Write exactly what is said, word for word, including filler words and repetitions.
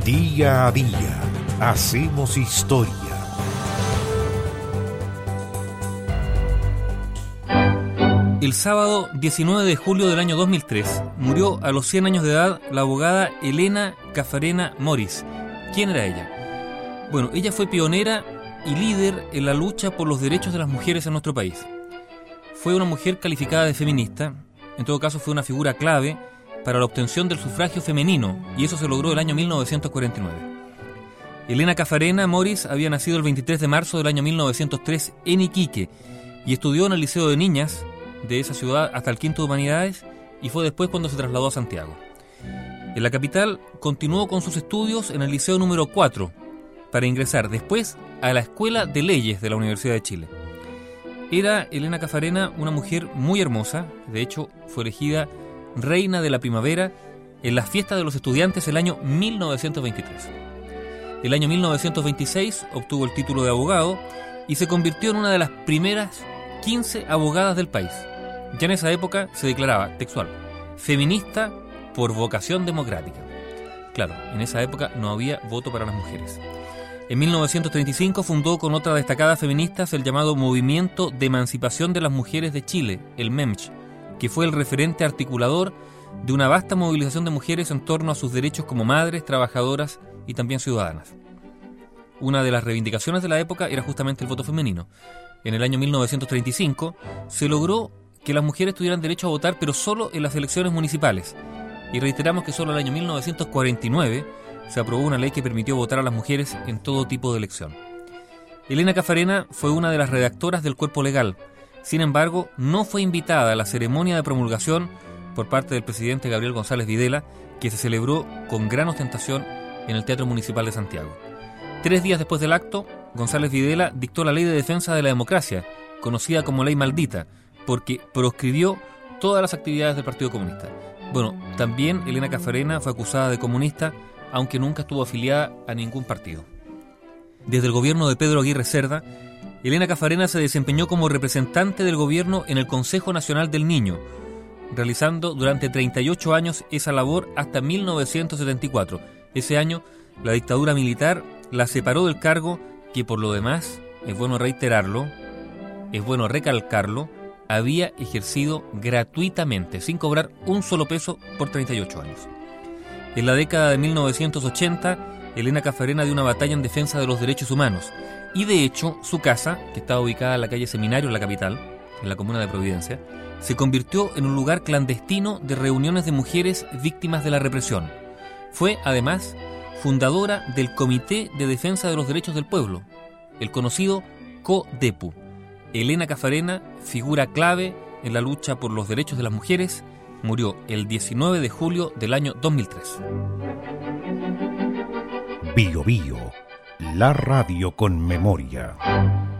Día a día hacemos historia. El sábado diecinueve de julio del año dos mil tres murió a los cien años de edad la abogada Elena Cafarena Moris. ¿Quién era ella? Bueno, ella fue pionera y líder en la lucha por los derechos de las mujeres en nuestro país. Fue una mujer calificada de feminista, en todo caso fue una figura clave para la obtención del sufragio femenino, y eso se logró el año mil novecientos cuarenta y nueve. Elena Cafarena Moris había nacido el veintitrés de marzo del año mil novecientos tres en Iquique y estudió en el Liceo de Niñas de esa ciudad hasta el quinto de Humanidades, y fue después cuando se trasladó a Santiago. En la capital continuó con sus estudios en el Liceo número cuatro para ingresar después a la Escuela de Leyes de la Universidad de Chile. Era Elena Cafarena una mujer muy hermosa, de hecho fue elegida reina de la primavera en las fiestas de los estudiantes el año mil novecientos veintitrés. El año mil novecientos veintiséis obtuvo el título de abogado y se convirtió en una de las primeras quince abogadas del país. Ya en esa época se declaraba, textual, feminista por vocación democrática. Claro, en esa época no había voto para las mujeres. En mil novecientos treinta y cinco fundó con otras destacadas feministas el llamado Movimiento de Emancipación de las Mujeres de Chile, el MEMCH, que fue el referente articulador de una vasta movilización de mujeres en torno a sus derechos como madres, trabajadoras y también ciudadanas. Una de las reivindicaciones de la época era justamente el voto femenino. En el año mil novecientos treinta y cinco se logró que las mujeres tuvieran derecho a votar, pero solo en las elecciones municipales. Y reiteramos que solo en el año mil novecientos cuarenta y nueve se aprobó una ley que permitió votar a las mujeres en todo tipo de elección. Elena Cafarena fue una de las redactoras del cuerpo legal. Sin embargo, no fue invitada a la ceremonia de promulgación por parte del presidente Gabriel González Videla, que se celebró con gran ostentación en el Teatro Municipal de Santiago. Tres días después del acto, González Videla dictó la Ley de Defensa de la Democracia, conocida como Ley Maldita, porque proscribió todas las actividades del Partido Comunista. Bueno, también Elena Cafarena fue acusada de comunista, aunque nunca estuvo afiliada a ningún partido. Desde el gobierno de Pedro Aguirre Cerda, Elena Cafarena se desempeñó como representante del gobierno en el Consejo Nacional del Niño, realizando durante treinta y ocho años esa labor hasta mil novecientos setenta y cuatro. Ese año, la dictadura militar la separó del cargo que, por lo demás, es bueno reiterarlo, es bueno recalcarlo, había ejercido gratuitamente, sin cobrar un solo peso por treinta y ocho años. En la década de mil novecientos ochenta, Elena Cafarena dio una batalla en defensa de los derechos humanos, y de hecho, su casa, que estaba ubicada en la calle Seminario, en la capital, en la comuna de Providencia, se convirtió en un lugar clandestino de reuniones de mujeres víctimas de la represión. Fue, además, fundadora del Comité de Defensa de los Derechos del Pueblo, el conocido CODEPU. Elena Cafarena, figura clave en la lucha por los derechos de las mujeres, murió el diecinueve de julio del año dos mil tres. Bio Bio, la radio con memoria.